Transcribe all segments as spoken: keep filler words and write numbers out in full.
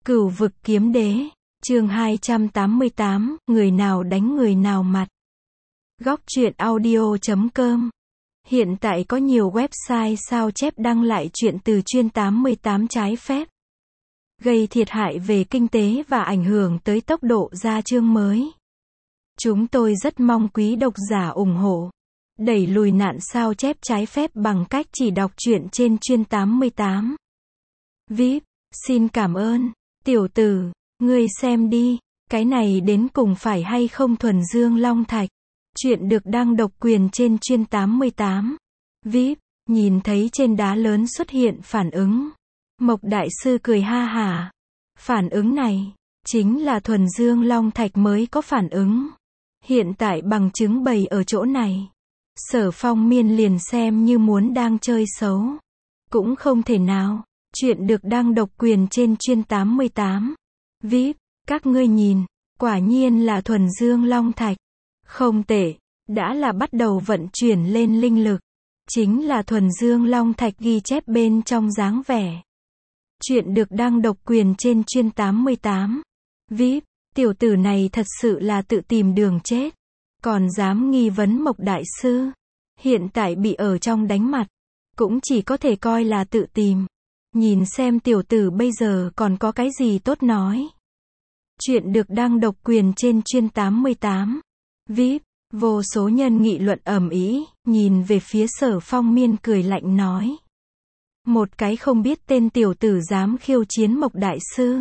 Cửu vực kiếm đế, chương hai trăm tám mươi tám, người nào đánh người nào mặt. Góc truyện audio chấm com. Hiện tại có nhiều website sao chép đăng lại chuyện từ chuyên tám mươi tám trái phép, gây thiệt hại về kinh tế và ảnh hưởng tới tốc độ ra chương mới. Chúng tôi rất mong quý độc giả ủng hộ, đẩy lùi nạn sao chép trái phép bằng cách chỉ đọc truyện trên chuyên tám mươi tám. vê i pê, xin cảm ơn. Tiểu tử, ngươi xem đi, cái này đến cùng phải hay không thuần dương long thạch. Chuyện được đăng độc quyền trên chuyên tám mươi tám. vê i pê, nhìn thấy trên đá lớn xuất hiện phản ứng. Mộc đại sư cười ha hả. Phản ứng này, chính là thuần dương long thạch mới có phản ứng. Hiện tại bằng chứng bày ở chỗ này. Sở Phong Miên liền xem như muốn đang chơi xấu. Cũng không thể nào. Chuyện được đăng độc quyền trên chuyên tám mươi tám. vê i pê, các ngươi nhìn, quả nhiên là thuần dương long thạch. Không tệ, đã là bắt đầu vận chuyển lên linh lực. Chính là thuần dương long thạch ghi chép bên trong dáng vẻ. Chuyện được đăng độc quyền trên chuyên tám mươi tám. vê i pê, tiểu tử này thật sự là tự tìm đường chết. Còn dám nghi vấn Mộc đại sư. Hiện tại bị ở trong đánh mặt. Cũng chỉ có thể coi là tự tìm. Nhìn xem tiểu tử bây giờ còn có cái gì tốt nói. Chuyện được đăng độc quyền trên chuyên tám mươi tám. vê i pê, vô số nhân nghị luận ầm ĩ, nhìn về phía Sở Phong Miên cười lạnh nói. Một cái không biết tên tiểu tử dám khiêu chiến Mộc đại sư.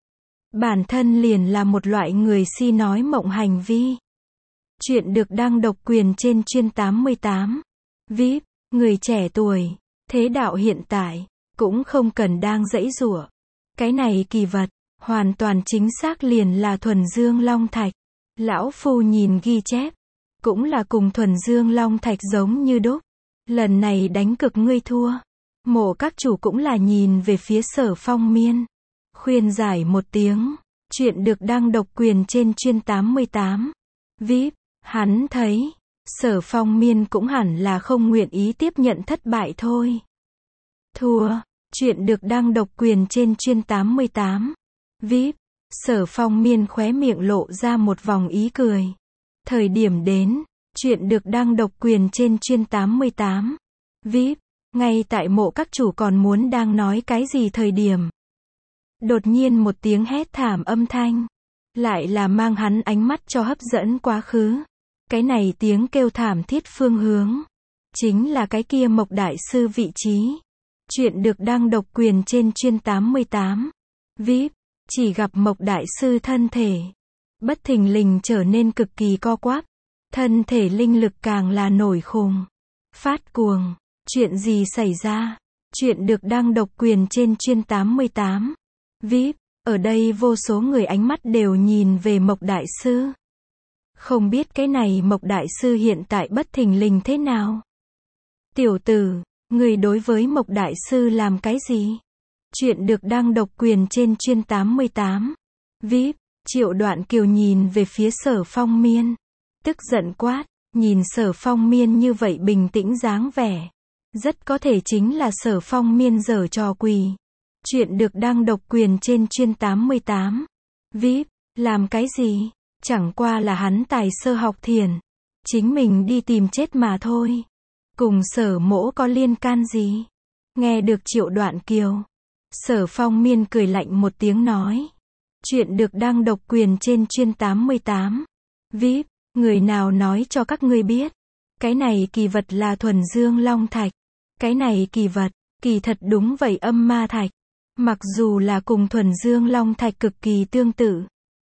Bản thân liền là một loại người si nói mộng hành vi. Chuyện được đăng độc quyền trên chuyên tám mươi tám. vê i pê, người trẻ tuổi, thế đạo hiện tại, cũng không cần đang giãy giụa. Cái này kỳ vật, hoàn toàn chính xác liền là thuần dương long thạch. Lão phu nhìn ghi chép, cũng là cùng thuần dương long thạch giống như đúc. Lần này đánh cực ngươi thua. Mộ các chủ cũng là nhìn về phía Sở Phong Miên. Khuyên giải một tiếng. Chuyện được đăng độc quyền trên chuyên tám mươi tám. vê i pê, hắn thấy, Sở Phong Miên cũng hẳn là không nguyện ý tiếp nhận thất bại thôi. Thua. Chuyện được đăng độc quyền trên chuyên tám mươi tám. vê i pê, Sở Phong Miên khóe miệng lộ ra một vòng ý cười. Thời điểm đến, chuyện được đăng độc quyền trên chuyên tám mươi tám. vê i pê, ngay tại mộ các chủ còn muốn đang nói cái gì thời điểm. Đột nhiên một tiếng hét thảm âm thanh. Lại là mang hắn ánh mắt cho hấp dẫn quá khứ. Cái này tiếng kêu thảm thiết phương hướng. Chính là cái kia Mộc đại sư vị trí. Chuyện được đăng độc quyền trên chuyên tám mươi tám. vê i pê, chỉ gặp Mộc đại sư thân thể. Bất thình lình trở nên cực kỳ co quắp. Thân thể linh lực càng là nổi khùng. Phát cuồng. Chuyện gì xảy ra? Chuyện được đăng độc quyền trên chuyên tám mươi tám. vê i pê, ở đây vô số người ánh mắt đều nhìn về Mộc đại sư. Không biết cái này Mộc đại sư hiện tại bất thình lình thế nào? Tiểu tử, người đối với Mộc đại sư làm cái gì? Chuyện được đăng độc quyền trên chuyên tám mươi tám. vê i pê, Triệu Đoạn Kiều nhìn về phía Sở Phong Miên. Tức giận quát, nhìn Sở Phong Miên như vậy bình tĩnh dáng vẻ. Rất có thể chính là Sở Phong Miên giở trò quỷ. Chuyện được đăng độc quyền trên chuyên tám mươi tám. vê i pê, làm cái gì? Chẳng qua là hắn tài sơ học thiền. Chính mình đi tìm chết mà thôi. Cùng Sở mỗ có liên can gì? Nghe được Triệu Đoạn Kiều. Sở Phong Miên cười lạnh một tiếng nói. Chuyện được đăng độc quyền trên chuyên tám mươi tám. vê i pê, người nào nói cho các ngươi biết. Cái này kỳ vật là thuần dương long thạch. Cái này kỳ vật, kỳ thật đúng vậy âm ma thạch. Mặc dù là cùng thuần dương long thạch cực kỳ tương tự.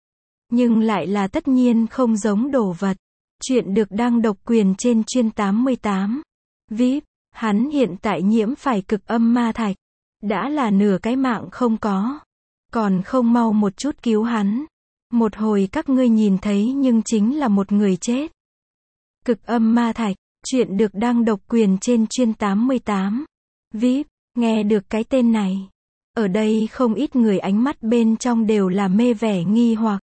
Nhưng lại là tất nhiên không giống đồ vật. Chuyện được đăng độc quyền trên chuyên tám mươi tám. vê i pê, hắn hiện tại nhiễm phải cực âm ma thạch. Đã là nửa cái mạng không có. Còn không mau một chút cứu hắn. Một hồi các ngươi nhìn thấy nhưng chính là một người chết. Cực âm ma thạch. Chuyện được đăng độc quyền trên chuyên tám mươi tám. vê i pê, nghe được cái tên này. Ở đây không ít người ánh mắt bên trong đều là mê vẻ nghi hoặc.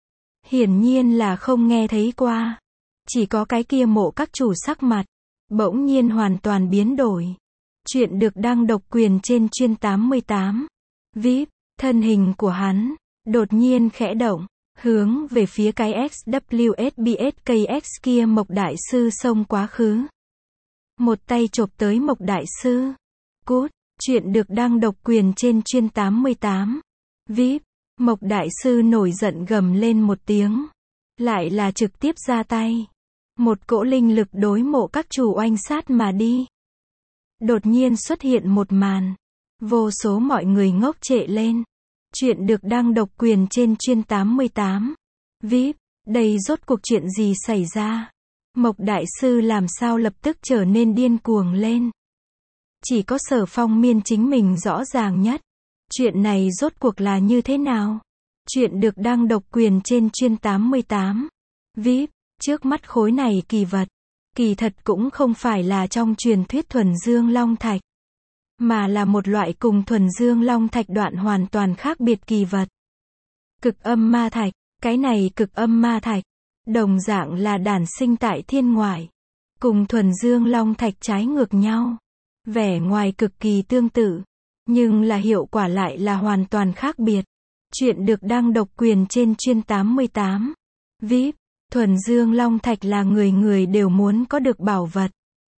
Hiển nhiên là không nghe thấy qua. Chỉ có cái kia mộ các chủ sắc mặt. Bỗng nhiên hoàn toàn biến đổi. Chuyện được đăng độc quyền trên chuyên tám mươi tám. vê i pê, Thân hình của hắn đột nhiên khẽ động, hướng về phía cái ét vê ét bê ét ca ích kia. Mộc Đại Sư xông quá khứ, một tay chộp tới Mộc Đại Sư. Cút, chuyện được đăng độc quyền trên chuyên tám mươi tám. vê i pê, Mộc Đại Sư nổi giận gầm lên một tiếng, lại là trực tiếp ra tay. Một cỗ linh lực đối Mộ Các Chủ oanh sát mà đi. Đột nhiên xuất hiện một màn, vô số mọi người ngốc trệ lên. Chuyện được đăng độc quyền trên chuyên tám mươi tám. vê i pê, đây rốt cuộc chuyện gì xảy ra? Mộc Đại Sư làm sao lập tức trở nên điên cuồng lên? Chỉ có Sở Phong Miên chính mình rõ ràng nhất. Chuyện này rốt cuộc là như thế nào? Chuyện được đăng độc quyền trên chuyên tám mươi tám. vê i pê, trước mắt khối này kỳ vật, kỳ thật cũng không phải là trong truyền thuyết thuần dương long thạch, mà là một loại cùng thuần dương long thạch đoạn hoàn toàn khác biệt kỳ vật. Cực âm ma thạch, cái này cực âm ma thạch, đồng dạng là đản sinh tại thiên ngoại, cùng thuần dương long thạch trái ngược nhau. Vẻ ngoài cực kỳ tương tự, nhưng là hiệu quả lại là hoàn toàn khác biệt. Chuyện được đăng độc quyền trên chuyên tám mươi tám. vê i pê, thuần dương long thạch là người người đều muốn có được bảo vật.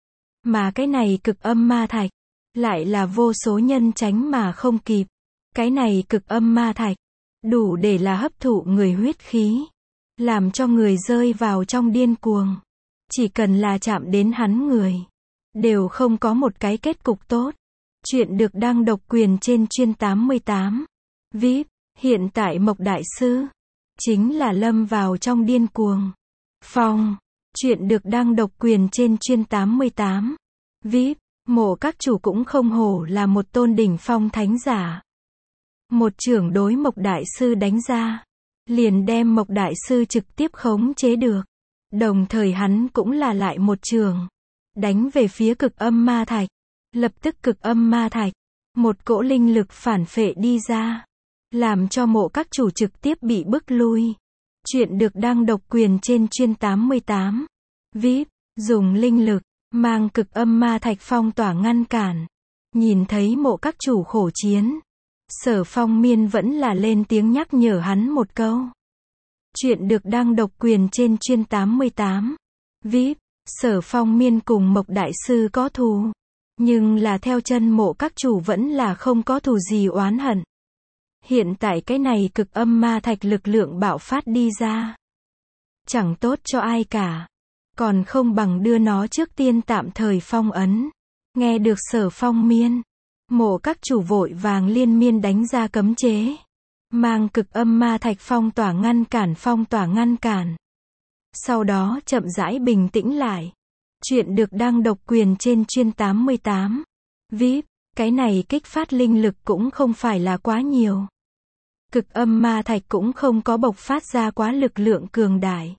Mà cái này cực âm ma thạch, lại là vô số nhân tránh mà không kịp. Cái này cực âm ma thạch, đủ để là hấp thụ người huyết khí, làm cho người rơi vào trong điên cuồng. Chỉ cần là chạm đến hắn người, đều không có một cái kết cục tốt. Chuyện được đăng độc quyền trên chuyên tám mươi tám. vê i pê, hiện tại Mộc Đại Sư chính là lâm vào trong điên cuồng. Phong, chuyện được đăng độc quyền trên chuyên tám mươi tám. vê i pê, Mộ Các Chủ cũng không hổ là một tôn đỉnh phong thánh giả. Một chưởng đối Mộc Đại Sư đánh ra, liền đem Mộc Đại Sư trực tiếp khống chế được. Đồng thời hắn cũng là lại một chưởng đánh về phía cực âm ma thạch. Lập tức cực âm ma thạch, một cỗ linh lực phản phệ đi ra, làm cho Mộ Các Chủ trực tiếp bị bức lui. Chuyện được đăng độc quyền trên chuyên tám mươi tám. vê i pê, dùng linh lực, mang cực âm ma thạch phong tỏa ngăn cản. Nhìn thấy Mộ Các Chủ khổ chiến, Sở Phong Miên vẫn là lên tiếng nhắc nhở hắn một câu. Chuyện được đăng độc quyền trên chuyên tám mươi tám. vê i pê, Sở Phong Miên cùng Mộc Đại Sư có thù, nhưng là theo chân Mộ Các Chủ vẫn là không có thù gì oán hận. Hiện tại cái này cực âm ma thạch lực lượng bạo phát đi ra, chẳng tốt cho ai cả, còn không bằng đưa nó trước tiên tạm thời phong ấn. Nghe được Sở Phong Miên, Mộ Các Chủ vội vàng liên miên đánh ra cấm chế, mang cực âm ma thạch phong tỏa ngăn cản phong tỏa ngăn cản. Sau đó chậm rãi bình tĩnh lại. Chuyện được đăng độc quyền trên chuyên tám mươi tám. vê i pê, cái này kích phát linh lực cũng không phải là quá nhiều. Cực âm ma thạch cũng không có bộc phát ra quá lực lượng cường đại.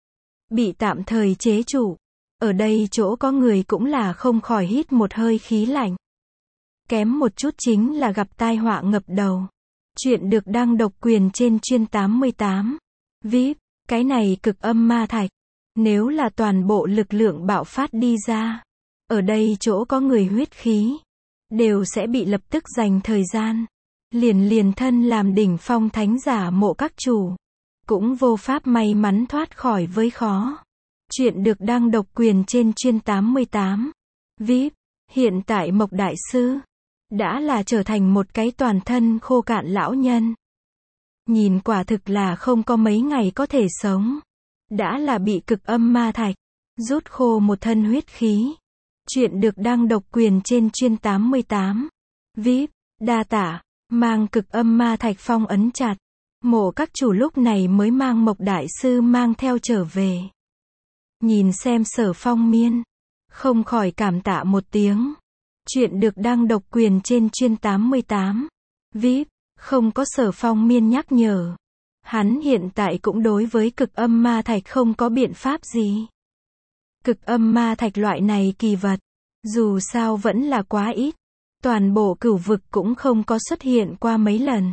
Bị tạm thời chế trụ. Ở đây chỗ có người cũng là không khỏi hít một hơi khí lạnh. Kém một chút chính là gặp tai họa ngập đầu. Chuyện được đăng độc quyền trên chuyên tám mươi tám. vê i pê, cái này cực âm ma thạch, nếu là toàn bộ lực lượng bạo phát đi ra, ở đây chỗ có người huyết khí, đều sẽ bị lập tức dành thời gian. Liền liền thân làm đỉnh phong thánh giả Mộ Các Chủ, cũng vô pháp may mắn thoát khỏi với khó. Chuyện được đăng độc quyền trên chuyên tám mươi tám. vê i pê, hiện tại Mộc Đại Sư đã là trở thành một cái toàn thân khô cạn lão nhân. Nhìn quả thực là không có mấy ngày có thể sống. Đã là bị cực âm ma thạch rút khô một thân huyết khí. Chuyện được đăng độc quyền trên chuyên tám mươi tám. vê i pê, đa tạ, mang cực âm ma thạch phong ấn chặt. Mộ Các Chủ lúc này mới mang Mộc Đại Sư mang theo trở về. Nhìn xem Sở Phong Miên, không khỏi cảm tạ một tiếng. Chuyện được đăng độc quyền trên chuyên tám mươi tám. vê i pê, không có Sở Phong Miên nhắc nhở, hắn hiện tại cũng đối với cực âm ma thạch không có biện pháp gì. Cực âm ma thạch loại này kỳ vật, dù sao vẫn là quá ít. Toàn bộ cửu vực cũng không có xuất hiện qua mấy lần.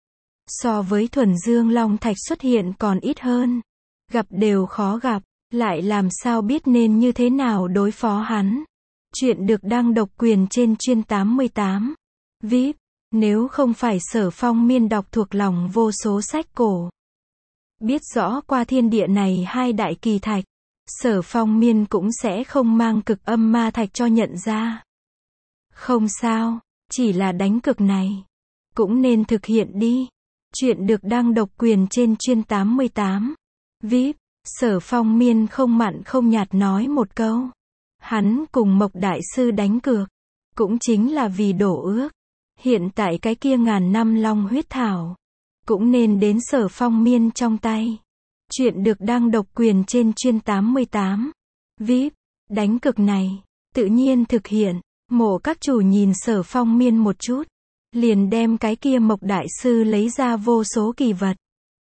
So với thuần dương long thạch xuất hiện còn ít hơn. Gặp đều khó gặp, lại làm sao biết nên như thế nào đối phó hắn. Chuyện được đăng độc quyền trên chuyên tám mươi tám. vê i pê, Nếu không phải Sở Phong Miên đọc thuộc lòng vô số sách cổ, biết rõ qua thiên địa này hai đại kỳ thạch, Sở Phong Miên cũng sẽ không mang cực âm ma thạch cho nhận ra. Không sao, chỉ là đánh cực này, cũng nên thực hiện đi. Chuyện được đăng độc quyền trên chuyên tám mươi tám. vê i pê, Sở Phong Miên không mặn không nhạt nói một câu. Hắn cùng Mộc Đại Sư đánh cược, cũng chính là vì đổ ước. Hiện tại cái kia ngàn năm long huyết thảo, cũng nên đến Sở Phong Miên trong tay. Chuyện được đăng độc quyền trên chuyên tám mươi tám. vê i pê, đánh cược này, tự nhiên thực hiện. Mộ các chủ nhìn Sở Phong Miên một chút, liền đem cái kia Mộc Đại Sư lấy ra vô số kỳ vật,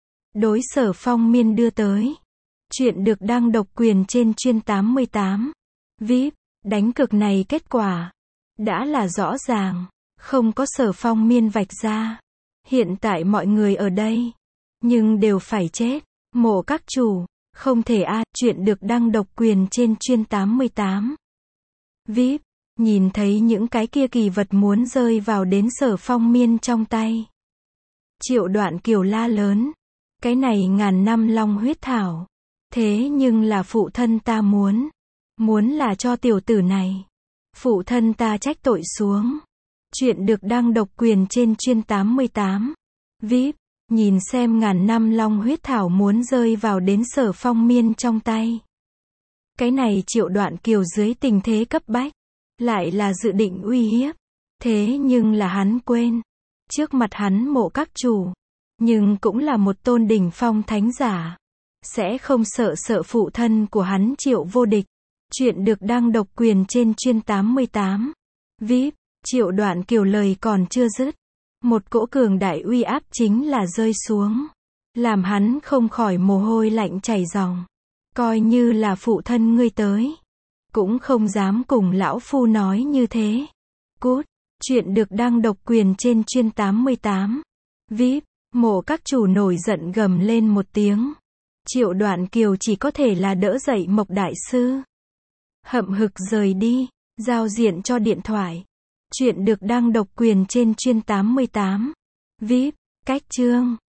đối Sở Phong Miên đưa tới. Chuyện được đăng độc quyền trên chuyên tám mươi tám. vê i pê, đánh cược này kết quả đã là rõ ràng, không có Sở Phong Miên vạch ra. Hiện tại mọi người ở đây, nhưng đều phải chết. Mộ các chủ, không thể a. À, chuyện được đăng độc quyền trên chuyên tám mươi tám. vê i pê, nhìn thấy những cái kia kỳ vật muốn rơi vào đến Sở Phong Miên trong tay. Triệu Đoạn Kiều la lớn, cái này ngàn năm long huyết thảo, thế nhưng là phụ thân ta muốn, muốn là cho tiểu tử này, phụ thân ta trách tội xuống. Chuyện được đăng độc quyền trên chuyên tám mươi tám. vê i pê, nhìn xem ngàn năm long huyết thảo muốn rơi vào đến Sở Phong Miên trong tay. Cái này Triệu Đoạn Kiều dưới tình thế cấp bách, lại là dự định uy hiếp. Thế nhưng là hắn quên, trước mặt hắn Mộ các chủ, nhưng cũng là một tôn đỉnh phong thánh giả, sẽ không sợ sợ phụ thân của hắn Triệu Vô Địch. Chuyện được đăng độc quyền trên chuyên tám mươi tám. vê i pê, Triệu Đoạn Kiều lời còn chưa dứt, một cỗ cường đại uy áp chính là rơi xuống, làm hắn không khỏi mồ hôi lạnh chảy ròng. Coi như là phụ thân ngươi tới, cũng không dám cùng lão phu nói như thế. Cút. Chuyện được đăng độc quyền trên chuyên tám mươi tám. vê i pê, Mộ các chủ nổi giận gầm lên một tiếng. Triệu Đoạn Kiều chỉ có thể là đỡ dậy Mộc Đại Sư, hậm hực rời đi, giao diện cho điện thoại. Chuyện được đăng độc quyền trên chuyên tám mươi tám. vê i pê, cách chương.